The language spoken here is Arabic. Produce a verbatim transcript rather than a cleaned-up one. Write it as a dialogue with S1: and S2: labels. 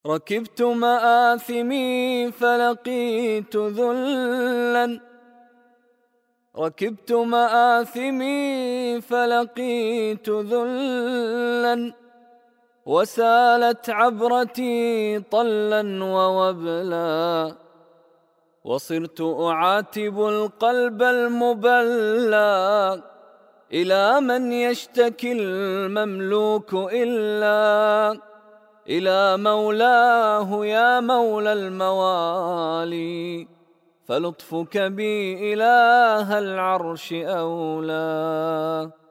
S1: ركبت مآثمي فلقيت ذلا ركبت مآثمي فلقيت ذلا وسالت عبرتي طلا ووبلا وصرت أعاتب القلب المبلى إلى من يشتكي المملوك إلا إلى مولاه يا مولى الموالي فلطفك بي إله العرش أولى.